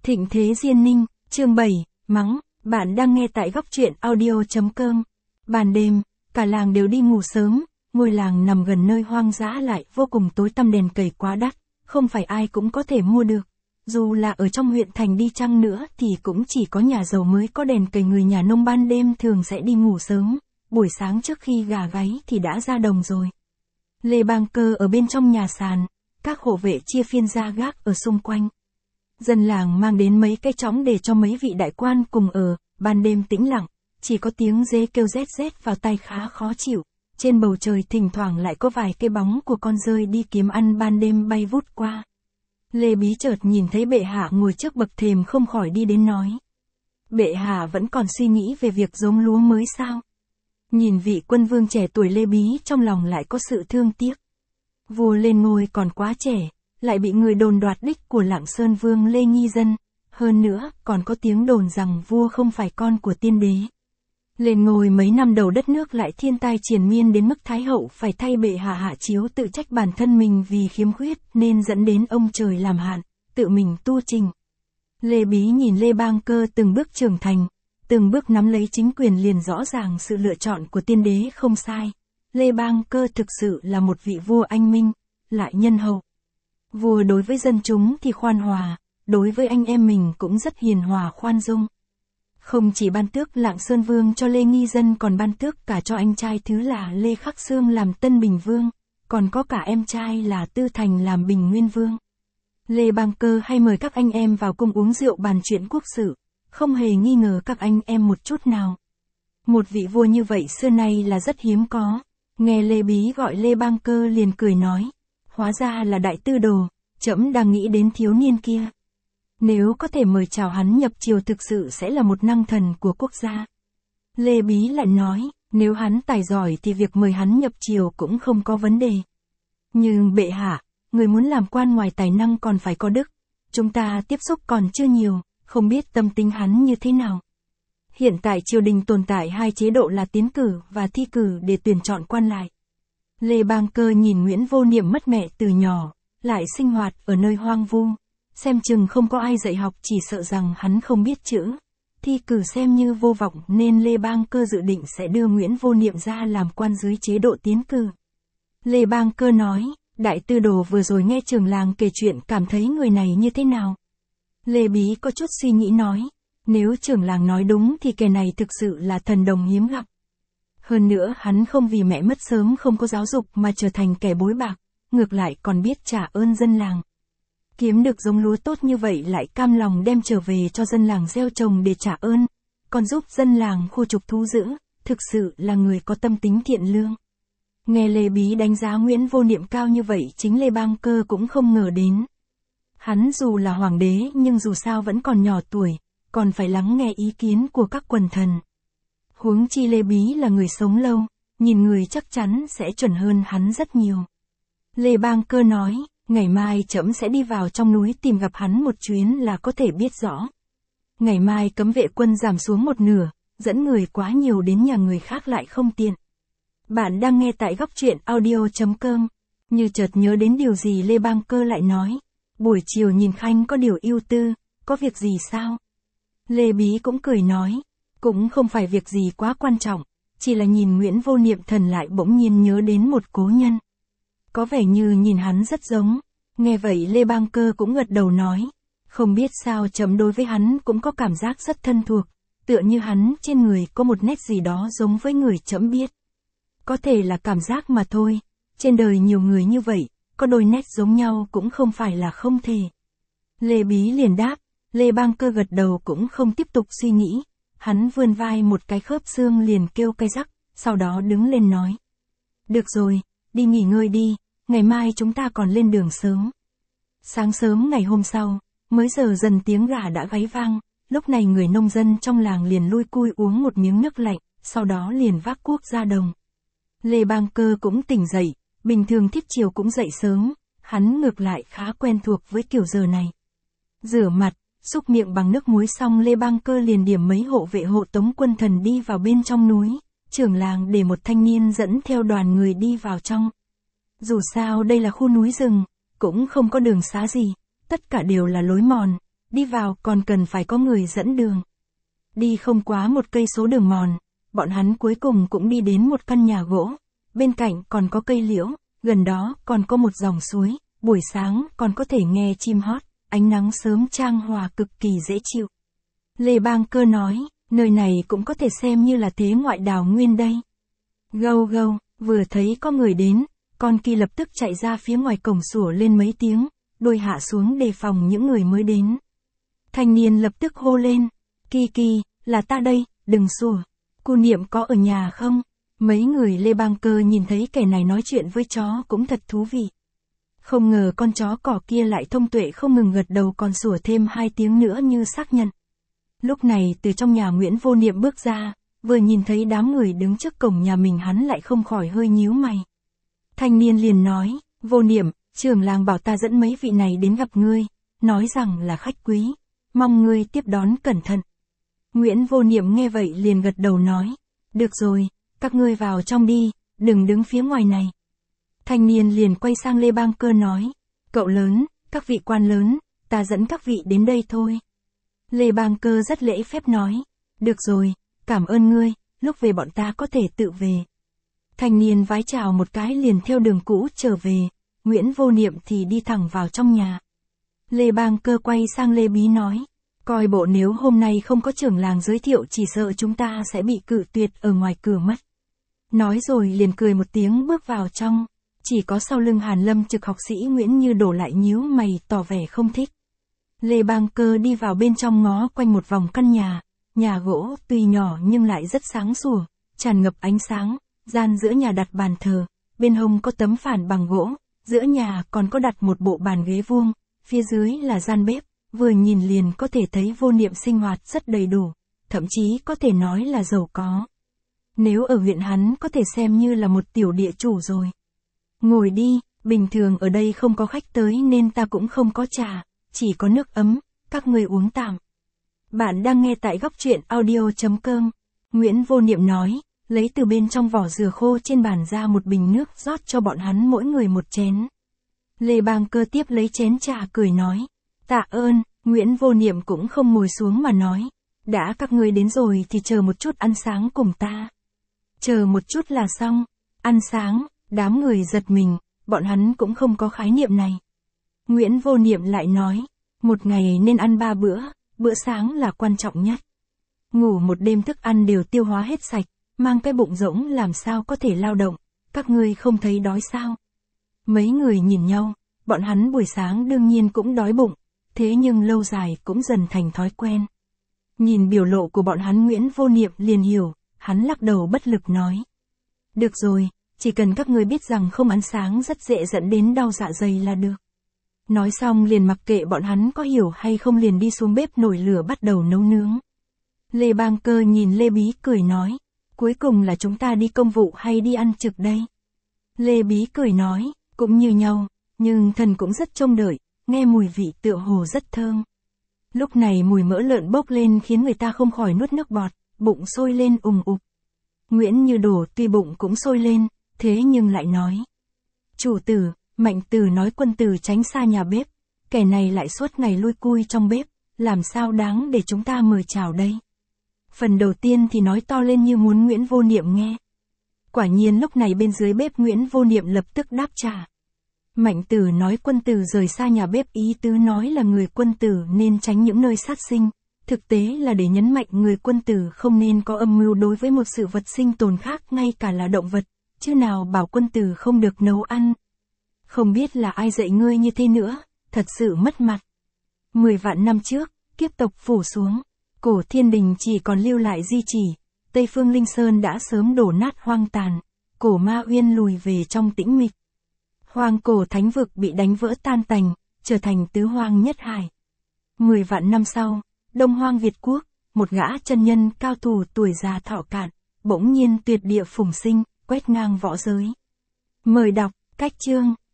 Thịnh Thế Diên Ninh, chương 7, mắng, bạn đang nghe tại góc truyện audio.com. Ban đêm, cả làng đều đi ngủ sớm, ngôi làng nằm gần nơi hoang dã lại vô cùng tối tăm, đèn cầy quá đắt, không phải ai cũng có thể mua được. Dù là ở trong huyện thành đi chăng nữa thì cũng chỉ có nhà giàu mới có đèn cầy, người nhà nông ban đêm thường sẽ đi ngủ sớm, buổi sáng trước khi gà gáy thì đã ra đồng rồi. Lê Bang Cơ ở bên trong nhà sàn, các hộ vệ chia phiên ra gác ở xung quanh. Dân làng mang đến mấy cái chõng để cho mấy vị đại quan cùng ở, ban đêm tĩnh lặng, chỉ có tiếng dế kêu rét rét vào tai khá khó chịu. Trên bầu trời thỉnh thoảng lại có vài cái bóng của con dơi đi kiếm ăn ban đêm bay vút qua. Lê Bí chợt nhìn thấy bệ hạ ngồi trước bậc thềm, không khỏi đi đến nói. Bệ hạ vẫn còn suy nghĩ về việc giống lúa mới sao? Nhìn vị quân vương trẻ tuổi Lê Bí, trong lòng lại có sự thương tiếc. Vua lên ngôi còn quá trẻ, lại bị người đồn đoạt đích của Lạng Sơn Vương Lê Nghi Dân, hơn nữa còn có tiếng đồn rằng vua không phải con của tiên đế. Lên ngôi mấy năm đầu đất nước lại thiên tai triền miên đến mức Thái hậu phải thay bệ hạ hạ chiếu, tự trách bản thân mình vì khiếm khuyết nên dẫn đến ông trời làm hạn, tự mình tu trình. Lê Bí nhìn Lê Bang Cơ từng bước trưởng thành, từng bước nắm lấy chính quyền, liền rõ ràng sự lựa chọn của tiên đế không sai. Lê Bang Cơ thực sự là một vị vua anh minh, lại nhân hậu. Vua đối với dân chúng thì khoan hòa, đối với anh em mình cũng rất hiền hòa khoan dung. Không chỉ ban tước Lạng Sơn Vương cho Lê Nghi Dân, còn ban tước cả cho anh trai thứ là Lê Khắc Xương làm Tân Bình Vương, còn có cả em trai là Tư Thành làm Bình Nguyên Vương. Lê Bang Cơ hay mời các anh em vào cung uống rượu bàn chuyện quốc sự, không hề nghi ngờ các anh em một chút nào. Một vị vua như vậy xưa nay là rất hiếm có. Nghe Lê Bí gọi Lê Bang Cơ liền cười nói, hóa ra là đại tư đồ, trẫm đang nghĩ đến thiếu niên kia. Nếu có thể mời chào hắn nhập triều thực sự sẽ là một năng thần của quốc gia. Lê Bí lại nói, nếu hắn tài giỏi thì việc mời hắn nhập triều cũng không có vấn đề. Nhưng bệ hạ, người muốn làm quan ngoài tài năng còn phải có đức. Chúng ta tiếp xúc còn chưa nhiều, không biết tâm tính hắn như thế nào. Hiện tại triều đình tồn tại hai chế độ là tiến cử và thi cử để tuyển chọn quan lại. Lê Bang Cơ nhìn Nguyễn Vô Niệm mất mẹ từ nhỏ, lại sinh hoạt ở nơi hoang vu, xem chừng không có ai dạy học, chỉ sợ rằng hắn không biết chữ. Thi cử xem như vô vọng nên Lê Bang Cơ dự định sẽ đưa Nguyễn Vô Niệm ra làm quan dưới chế độ tiến cử. Lê Bang Cơ nói, đại tư đồ vừa rồi nghe trưởng làng kể chuyện cảm thấy người này như thế nào? Lê Bí có chút suy nghĩ nói, nếu trưởng làng nói đúng thì kẻ này thực sự là thần đồng hiếm gặp. Hơn nữa hắn không vì mẹ mất sớm không có giáo dục mà trở thành kẻ bối bạc, ngược lại còn biết trả ơn dân làng. Kiếm được giống lúa tốt như vậy lại cam lòng đem trở về cho dân làng gieo trồng để trả ơn, còn giúp dân làng khu trục thú dữ, thực sự là người có tâm tính thiện lương. Nghe Lê Bí đánh giá Nguyễn Vô Niệm cao như vậy, chính Lê Bang Cơ cũng không ngờ đến. Hắn dù là hoàng đế nhưng dù sao vẫn còn nhỏ tuổi, còn phải lắng nghe ý kiến của các quần thần. Huống chi Lê Bí là người sống lâu, nhìn người chắc chắn sẽ chuẩn hơn hắn rất nhiều. Lê Bang Cơ nói, ngày mai trẫm sẽ đi vào trong núi tìm gặp hắn một chuyến là có thể biết rõ. Ngày mai cấm vệ quân giảm xuống một nửa, dẫn người quá nhiều đến nhà người khác lại không tiện. Bạn đang nghe tại góc truyện audio.com. Như chợt nhớ đến điều gì Lê Bang Cơ lại nói, buổi chiều nhìn Khanh có điều ưu tư, có việc gì sao? Lê Bí cũng cười nói, cũng không phải việc gì quá quan trọng, chỉ là nhìn Nguyễn Vô Niệm thần lại bỗng nhiên nhớ đến một cố nhân. Có vẻ như nhìn hắn rất giống. Nghe vậy Lê Bang Cơ cũng gật đầu nói, không biết sao trẫm đối với hắn cũng có cảm giác rất thân thuộc, tựa như hắn trên người có một nét gì đó giống với người trẫm biết. Có thể là cảm giác mà thôi, trên đời nhiều người như vậy, có đôi nét giống nhau cũng không phải là không thể. Lê Bí liền đáp, Lê Bang Cơ gật đầu cũng không tiếp tục suy nghĩ, hắn vươn vai một cái khớp xương liền kêu cay rắc, sau đó đứng lên nói. Được rồi, đi nghỉ ngơi đi, ngày mai chúng ta còn lên đường sớm. Sáng sớm ngày hôm sau, mới giờ dần tiếng gà đã gáy vang, lúc này người nông dân trong làng liền lui cui uống một miếng nước lạnh, sau đó liền vác cuốc ra đồng. Lê Bang Cơ cũng tỉnh dậy, bình thường thiết chiều cũng dậy sớm, hắn ngược lại khá quen thuộc với kiểu giờ này. Rửa mặt, xúc miệng bằng nước muối xong Lê Bang Cơ liền điểm mấy hộ vệ hộ tống quân thần đi vào bên trong núi, trưởng làng để một thanh niên dẫn theo đoàn người đi vào trong. Dù sao đây là khu núi rừng, cũng không có đường xá gì, tất cả đều là lối mòn, đi vào còn cần phải có người dẫn đường. Đi không quá 1 cây số đường mòn, bọn hắn cuối cùng cũng đi đến một căn nhà gỗ, bên cạnh còn có cây liễu, gần đó còn có một dòng suối, buổi sáng còn có thể nghe chim hót, ánh nắng sớm chan hòa cực kỳ dễ chịu. Lê Bang Cơ nói, nơi này cũng có thể xem như là thế ngoại đào nguyên đây. Gâu gâu, vừa thấy có người đến, con Kỳ lập tức chạy ra phía ngoài cổng sủa lên mấy tiếng, đuôi hạ xuống đề phòng những người mới đến. Thanh niên lập tức hô lên, Kỳ Kỳ, là ta đây, đừng sủa. Cô Niệm có ở nhà không? Mấy người Lê Bang Cơ nhìn thấy kẻ này nói chuyện với chó cũng thật thú vị. Không ngờ con chó cỏ kia lại thông tuệ không ngừng gật đầu còn sủa thêm 2 tiếng nữa như xác nhận. Lúc này từ trong nhà Nguyễn Vô Niệm bước ra, vừa nhìn thấy đám người đứng trước cổng nhà mình hắn lại không khỏi hơi nhíu mày. Thanh niên liền nói, Vô Niệm, trưởng làng bảo ta dẫn mấy vị này đến gặp ngươi, nói rằng là khách quý, mong ngươi tiếp đón cẩn thận. Nguyễn Vô Niệm nghe vậy liền gật đầu nói, được rồi, các ngươi vào trong đi, đừng đứng phía ngoài này. Thanh niên liền quay sang Lê Bang Cơ nói, cậu lớn, các vị quan lớn, ta dẫn các vị đến đây thôi. Lê Bang Cơ rất lễ phép nói, được rồi, cảm ơn ngươi, lúc về bọn ta có thể tự về. Thanh niên vái chào một cái liền theo đường cũ trở về, Nguyễn Vô Niệm thì đi thẳng vào trong nhà. Lê Bang Cơ quay sang Lê Bí nói, coi bộ nếu hôm nay không có trưởng làng giới thiệu chỉ sợ chúng ta sẽ bị cự tuyệt ở ngoài cửa mất. Nói rồi liền cười một tiếng bước vào trong, chỉ có sau lưng Hàn Lâm Trực học sĩ Nguyễn Như đổ lại nhíu mày tỏ vẻ không thích. Lê Bang Cơ đi vào bên trong ngó quanh một vòng căn nhà gỗ tuy nhỏ nhưng lại rất sáng sủa, tràn ngập ánh sáng, gian giữa nhà đặt bàn thờ, bên hông có tấm phản bằng gỗ, giữa nhà còn có đặt một bộ bàn ghế vuông, phía dưới là gian bếp, vừa nhìn liền có thể thấy Vô Niệm sinh hoạt rất đầy đủ, thậm chí có thể nói là giàu có. Nếu ở huyện hắn có thể xem như là một tiểu địa chủ rồi. Ngồi đi, bình thường ở đây không có khách tới nên ta cũng không có trà, chỉ có nước ấm, các người uống tạm. Bạn đang nghe tại góc truyện audio.com. Nguyễn Vô Niệm nói, lấy từ bên trong vỏ dừa khô trên bàn ra một bình nước rót cho bọn hắn mỗi người một chén. Lê Bang Cơ tiếp lấy chén trà cười nói, tạ ơn. Nguyễn Vô Niệm cũng không ngồi xuống mà nói, đã các ngươi đến rồi thì chờ một chút ăn sáng cùng ta. Chờ một chút là xong, ăn sáng, đám người giật mình, bọn hắn cũng không có khái niệm này. Nguyễn Vô Niệm lại nói, một ngày nên ăn 3 bữa, bữa sáng là quan trọng nhất. Ngủ một đêm thức ăn đều tiêu hóa hết sạch, mang cái bụng rỗng làm sao có thể lao động, các ngươi không thấy đói sao? Mấy người nhìn nhau, bọn hắn buổi sáng đương nhiên cũng đói bụng, thế nhưng lâu dài cũng dần thành thói quen. Nhìn biểu lộ của bọn hắn Nguyễn Vô Niệm liền hiểu, hắn lắc đầu bất lực nói. Được rồi, chỉ cần các ngươi biết rằng không ăn sáng rất dễ dẫn đến đau dạ dày là được. Nói xong liền mặc kệ bọn hắn có hiểu hay không liền đi xuống bếp nổi lửa bắt đầu nấu nướng. Lê Bang Cơ nhìn Lê Bí cười nói, cuối cùng là chúng ta đi công vụ hay đi ăn trực đây? Lê Bí cười nói, cũng như nhau, nhưng thần cũng rất trông đợi, nghe mùi vị tựa hồ rất thơm. Lúc này mùi mỡ lợn bốc lên khiến người ta không khỏi nuốt nước bọt, bụng sôi lên ùng ục. Nguyễn Như Đổ tuy bụng cũng sôi lên, thế nhưng lại nói. Chủ tử, Mạnh Tử nói quân tử tránh xa nhà bếp, kẻ này lại suốt ngày lui cui trong bếp, làm sao đáng để chúng ta mời chào đây? Phần đầu tiên thì nói to lên như muốn Nguyễn Vô Niệm nghe. Quả nhiên lúc này bên dưới bếp Nguyễn Vô Niệm lập tức đáp trả. Mạnh Tử nói quân tử rời xa nhà bếp ý tứ nói là người quân tử nên tránh những nơi sát sinh, thực tế là để nhấn mạnh người quân tử không nên có âm mưu đối với một sự vật sinh tồn khác ngay cả là động vật, chứ nào bảo quân tử không được nấu ăn. Không biết là ai dạy ngươi như thế nữa, thật sự mất mặt. 10 vạn năm trước, kiếp tộc phủ xuống, cổ thiên đình chỉ còn lưu lại di chỉ, Tây Phương Linh Sơn đã sớm đổ nát hoang tàn, cổ Ma Uyên lùi về trong tĩnh mịch. Hoang cổ thánh vực bị đánh vỡ tan tành, trở thành tứ hoang nhất hải. 10 vạn năm sau, Đông Hoang Việt Quốc, một gã chân nhân cao thủ tuổi già thọ cạn, bỗng nhiên tuyệt địa phùng sinh, quét ngang võ giới. Mời đọc, cách chương.